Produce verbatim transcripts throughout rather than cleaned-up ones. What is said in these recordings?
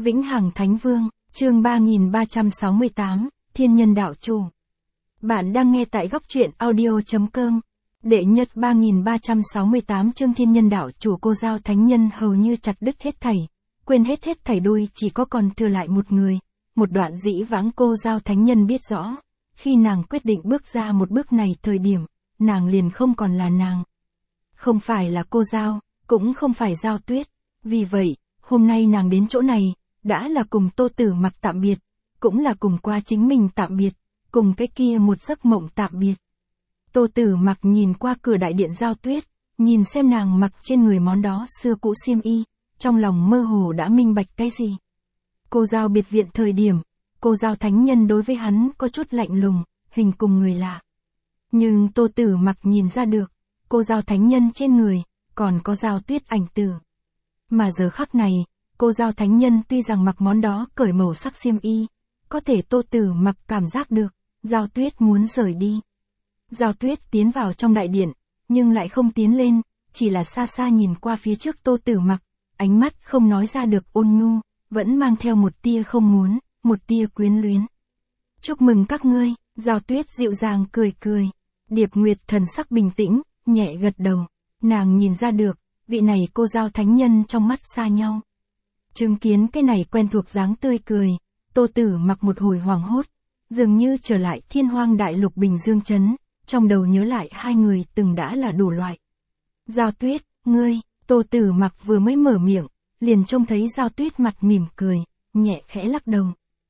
Vĩnh Hằng Thánh Vương, chương ba nghìn ba trăm sáu mươi tám, Thiên Nhân Đạo Chủ. Bạn đang nghe tại góc truyện audio chấm com. Đệ nhất ba nghìn ba trăm sáu mươi tám chương Thiên Nhân Đạo Chủ. Cô Dao Thánh Nhân hầu như chặt đứt hết thảy, quên hết hết thảy đuôi, chỉ có còn thừa lại một người. Một đoạn dĩ vãng cô Dao Thánh Nhân biết rõ, khi nàng quyết định bước ra một bước này thời điểm, nàng liền không còn là nàng. Không phải là cô Dao, cũng không phải Dao Tuyết. Vì vậy, hôm nay nàng đến chỗ này, đã là cùng Tô Tử Mặc tạm biệt, cũng là cùng qua chính mình tạm biệt, cùng cái kia một giấc mộng tạm biệt. Tô Tử Mặc nhìn qua cửa đại điện Dao Tuyết, nhìn xem nàng mặc trên người món đó xưa cũ xiêm y, trong lòng mơ hồ đã minh bạch cái gì. Cô Dao biệt viện thời điểm, cô Dao Thánh Nhân đối với hắn có chút lạnh lùng, hình cùng người lạ. Nhưng Tô Tử Mặc nhìn ra được, cô Dao Thánh Nhân trên người, còn có Dao Tuyết ảnh tử. Mà giờ khắc này, cô Dao Thánh Nhân tuy rằng mặc món đó cởi màu sắc xiêm y, có thể Tô Tử Mặc cảm giác được, Dao Tuyết muốn rời đi. Dao Tuyết tiến vào trong đại điện, nhưng lại không tiến lên, chỉ là xa xa nhìn qua phía trước Tô Tử Mặc, ánh mắt không nói ra được ôn nhu, vẫn mang theo một tia không muốn, một tia quyến luyến. Chúc mừng các ngươi, Dao Tuyết dịu dàng cười cười. Điệp Nguyệt thần sắc bình tĩnh, nhẹ gật đầu, nàng nhìn ra được, vị này cô Dao Thánh Nhân trong mắt xa nhau. Chứng kiến cái này quen thuộc dáng tươi cười, Tô Tử Mặc một hồi hoảng hốt, dường như trở lại Thiên Hoang Đại Lục Bình Dương Trấn, trong đầu nhớ lại hai người từng đã là đủ loại. Dao Tuyết, ngươi, Tô Tử Mặc vừa mới mở miệng, liền trông thấy Dao Tuyết mặt mỉm cười, nhẹ khẽ lắc đầu.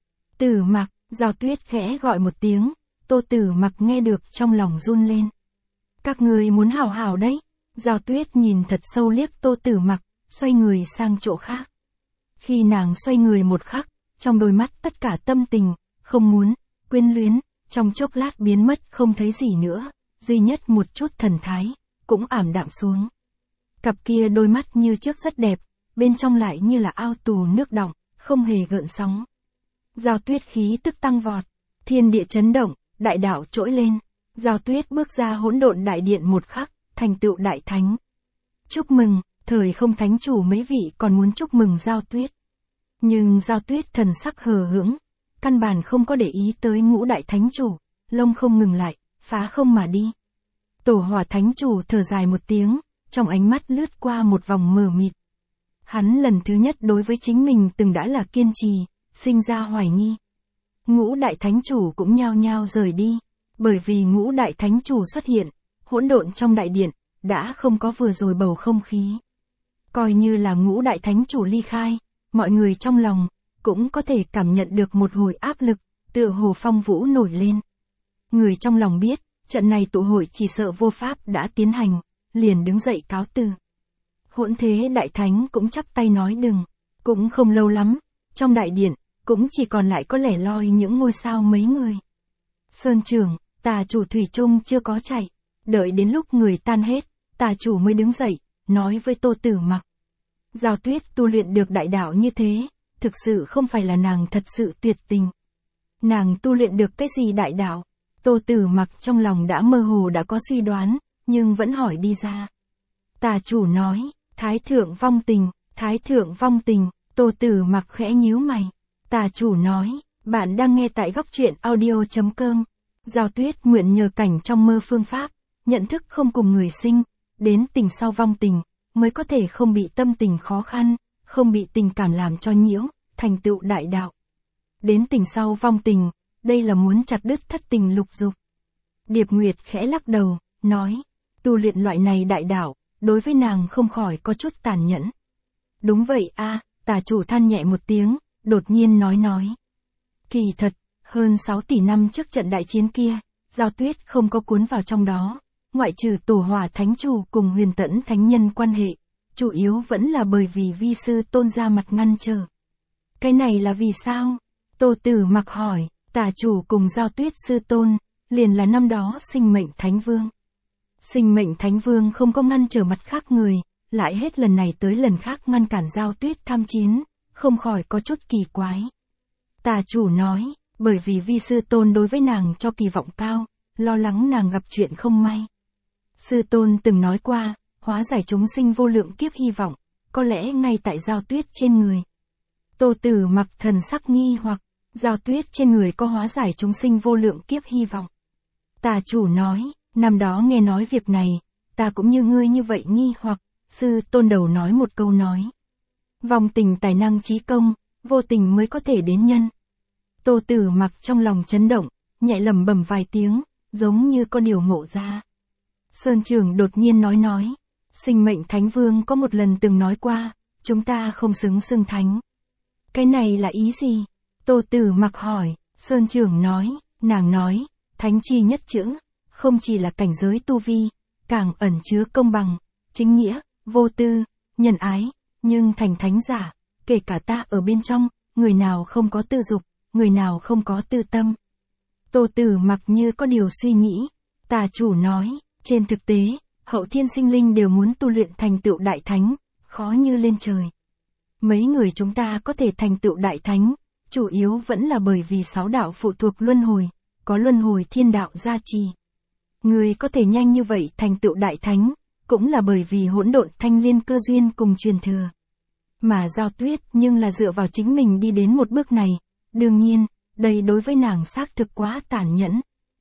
Tử Mặc, Dao Tuyết khẽ gọi một tiếng, Tô Tử Mặc nghe được trong lòng run lên. Các ngươi muốn hảo hảo đấy. Dao Tuyết nhìn thật sâu liếc Tô Tử Mặc, xoay người sang chỗ khác. Khi nàng xoay người một khắc, trong đôi mắt tất cả tâm tình, không muốn, quyến luyến, trong chốc lát biến mất không thấy gì nữa, duy nhất một chút thần thái, cũng ảm đạm xuống. Cặp kia đôi mắt như trước rất đẹp, bên trong lại như là ao tù nước đọng, không hề gợn sóng. Dao Tuyết khí tức tăng vọt, thiên địa chấn động, đại đạo trỗi lên. Dao Tuyết bước ra hỗn độn đại điện một khắc, thành tựu đại thánh. Chúc mừng, thời không thánh chủ mấy vị còn muốn chúc mừng Dao Tuyết. Nhưng Dao Tuyết thần sắc hờ hững, căn bản không có để ý tới ngũ đại thánh chủ, lông không ngừng lại, phá không mà đi. Tổ Hỏa thánh chủ thở dài một tiếng, trong ánh mắt lướt qua một vòng mờ mịt. Hắn lần thứ nhất đối với chính mình từng đã là kiên trì, sinh ra hoài nghi. Ngũ đại thánh chủ cũng nhao nhao rời đi, bởi vì ngũ đại thánh chủ xuất hiện, hỗn độn trong đại điện, đã không có vừa rồi bầu không khí. Coi như là ngũ đại thánh chủ ly khai, mọi người trong lòng, cũng có thể cảm nhận được một hồi áp lực, tựa hồ phong vũ nổi lên. Người trong lòng biết, trận này tụ hội chỉ sợ vô pháp đã tiến hành, liền đứng dậy cáo từ. Hỗn Thế Đại Thánh cũng chắp tay nói đừng, cũng không lâu lắm, trong đại điện, cũng chỉ còn lại có lẻ loi những ngôi sao mấy người. Sơn trưởng, Tà chủ thủy chung chưa có chạy. Đợi đến lúc người tan hết, Tà chủ mới đứng dậy, nói với Tô Tử Mặc. Dao Tuyết tu luyện được đại đạo như thế, thực sự không phải là nàng thật sự tuyệt tình. Nàng tu luyện được cái gì đại đạo? Tô Tử Mặc trong lòng đã mơ hồ đã có suy đoán, nhưng vẫn hỏi đi ra. Tà chủ nói, Thái thượng vong tình, Thái thượng vong tình. Tô Tử Mặc khẽ nhíu mày. Tà chủ nói, bạn đang nghe tại góc truyện audio chấm com. Dao Tuyết mượn nhờ cảnh trong mơ phương pháp, nhận thức không cùng người sinh, đến tình sau vong tình, mới có thể không bị tâm tình khó khăn, không bị tình cảm làm cho nhiễu, thành tựu đại đạo. Đến tình sau vong tình, đây là muốn chặt đứt thất tình lục dục. Điệp Nguyệt khẽ lắc đầu, nói, tu luyện loại này đại đạo, đối với nàng không khỏi có chút tàn nhẫn. Đúng vậy a, Tà chủ than nhẹ một tiếng, đột nhiên nói nói. Kỳ thật, hơn sáu tỷ năm trước trận đại chiến kia, Dao Tuyết không có cuốn vào trong đó, ngoại trừ Tổ Hỏa thánh chủ cùng Huyền Tẫn thánh nhân quan hệ, chủ yếu vẫn là bởi vì vi sư Tôn ra mặt ngăn trở. Cái này là vì sao? Tô Tử Mặc hỏi. Tà chủ cùng Dao Tuyết sư tôn, liền là năm đó Sinh Mệnh Thánh Vương. Sinh Mệnh Thánh Vương không có ngăn trở mặt khác người, lại hết lần này tới lần khác ngăn cản Dao Tuyết tham chiến, không khỏi có chút kỳ quái. Tà chủ nói, bởi vì vi sư tôn đối với nàng cho kỳ vọng cao, lo lắng nàng gặp chuyện không may. Sư tôn từng nói qua, hóa giải chúng sinh vô lượng kiếp hy vọng, có lẽ ngay tại Dao Tuyết trên người. Tô Tử Mặc thần sắc nghi hoặc, Giao Tuyết trên người có hóa giải chúng sinh vô lượng kiếp hy vọng. Tà chủ nói, năm đó nghe nói việc này, ta cũng như ngươi như vậy nghi hoặc, sư tôn đầu nói một câu nói. Vòng tình tài năng trí công, vô tình mới có thể đến nhân. Tô Tử Mặc trong lòng chấn động, nhẹ lẩm bẩm vài tiếng, giống như có điều ngộ ra. Sơn Trưởng đột nhiên nói nói, Sinh Mệnh Thánh Vương có một lần từng nói qua, chúng ta không xứng xưng thánh. Cái này là ý gì? Tô Tử Mặc hỏi. Sơn Trưởng nói, nàng nói, thánh chi nhất chữ, không chỉ là cảnh giới tu vi, càng ẩn chứa công bằng, chính nghĩa, vô tư, nhân ái, nhưng thành thánh giả, kể cả ta ở bên trong, người nào không có tư dục, người nào không có tư tâm. Tô Tử Mặc như có điều suy nghĩ, tà chủ nói, trên thực tế, hậu thiên sinh linh đều muốn tu luyện thành tựu đại thánh, khó như lên trời. Mấy người chúng ta có thể thành tựu đại thánh, chủ yếu vẫn là bởi vì sáu đạo phụ thuộc luân hồi, có luân hồi thiên đạo gia trì. Người có thể nhanh như vậy thành tựu đại thánh, cũng là bởi vì hỗn độn thanh liên cơ duyên cùng truyền thừa. Mà Giao Tuyết nhưng là dựa vào chính mình đi đến một bước này, đương nhiên, đây đối với nàng xác thực quá tàn nhẫn.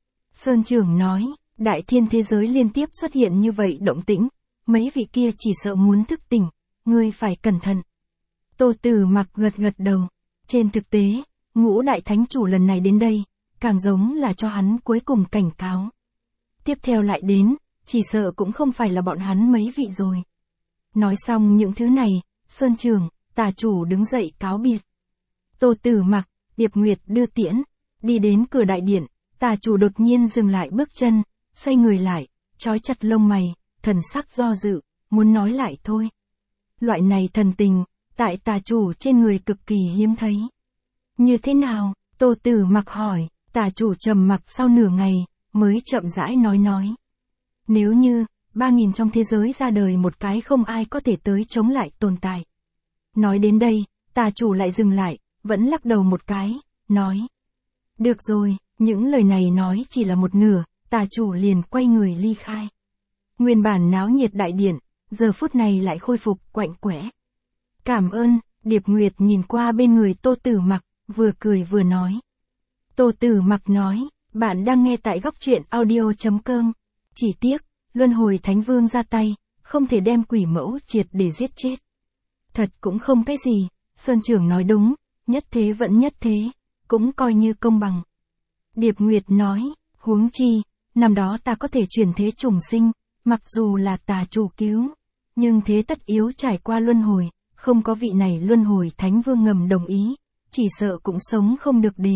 Sơn Trưởng nói, đại thiên thế giới liên tiếp xuất hiện như vậy động tĩnh, mấy vị kia chỉ sợ muốn thức tỉnh, ngươi phải cẩn thận. Tô Tử Mặc gật gật đầu, trên thực tế, ngũ đại thánh chủ lần này đến đây, càng giống là cho hắn cuối cùng cảnh cáo. Tiếp theo lại đến, chỉ sợ cũng không phải là bọn hắn mấy vị rồi. Nói xong những thứ này, Sơn Trưởng, tà chủ đứng dậy cáo biệt. Tô Tử Mặc, Điệp Nguyệt đưa tiễn, đi đến cửa đại điện, tà chủ đột nhiên dừng lại bước chân, xoay người lại, trói chặt lông mày, thần sắc do dự, muốn nói lại thôi. Loại này thần tình, tại tà chủ trên người cực kỳ hiếm thấy. Như thế nào? Tô Tử Mặc hỏi, tà chủ trầm mặc sau nửa ngày, mới chậm rãi nói nói. Nếu như, ba nghìn trong thế giới ra đời một cái không ai có thể tới chống lại tồn tại. Nói đến đây, tà chủ lại dừng lại, vẫn lắc đầu một cái, nói. Được rồi, những lời này nói chỉ là một nửa, tà chủ liền quay người ly khai. Nguyên bản náo nhiệt đại điện, giờ phút này lại khôi phục quạnh quẽ. Cảm ơn, Điệp Nguyệt nhìn qua bên người Tô Tử Mặc, vừa cười vừa nói. Tô Tử Mặc nói, bạn đang nghe tại góc truyện audio chấm com. Chỉ tiếc, Luân Hồi Thánh Vương ra tay, không thể đem quỷ mẫu triệt để giết chết. Thật cũng không cái gì, Sơn Trưởng nói đúng, nhất thế vẫn nhất thế, cũng coi như công bằng. Điệp Nguyệt nói, huống chi, năm đó ta có thể chuyển thế trùng sinh, mặc dù là tà chủ cứu, nhưng thế tất yếu trải qua luân hồi, không có vị này Luân Hồi Thánh Vương ngầm đồng ý, chỉ sợ cũng sống không được đề.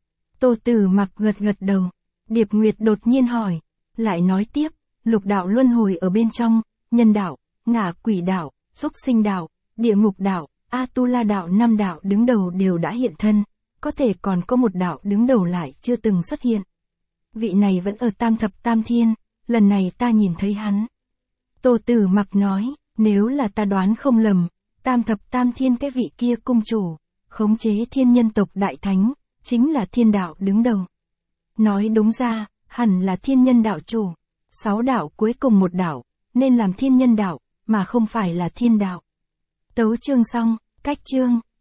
Tô Tử Mặc gật gật đầu, Điệp Nguyệt đột nhiên hỏi, lại nói tiếp, lục đạo luân hồi ở bên trong, nhân đạo, ngạ quỷ đạo, súc sinh đạo, địa ngục đạo, Atula đạo năm đạo đứng đầu đều đã hiện thân, có thể còn có một đạo đứng đầu lại chưa từng xuất hiện. Vị này vẫn ở tam thập tam thiên, lần này ta nhìn thấy hắn. Tô Tử Mặc nói, nếu là ta đoán không lầm, tam thập tam thiên cái vị kia cung chủ, khống chế thiên nhân tộc đại thánh, chính là thiên đạo đứng đầu. Nói đúng ra, hẳn là thiên nhân đạo chủ, sáu đạo cuối cùng một đạo, nên làm thiên nhân đạo, mà không phải là thiên đạo. Tấu chương xong, cách chương.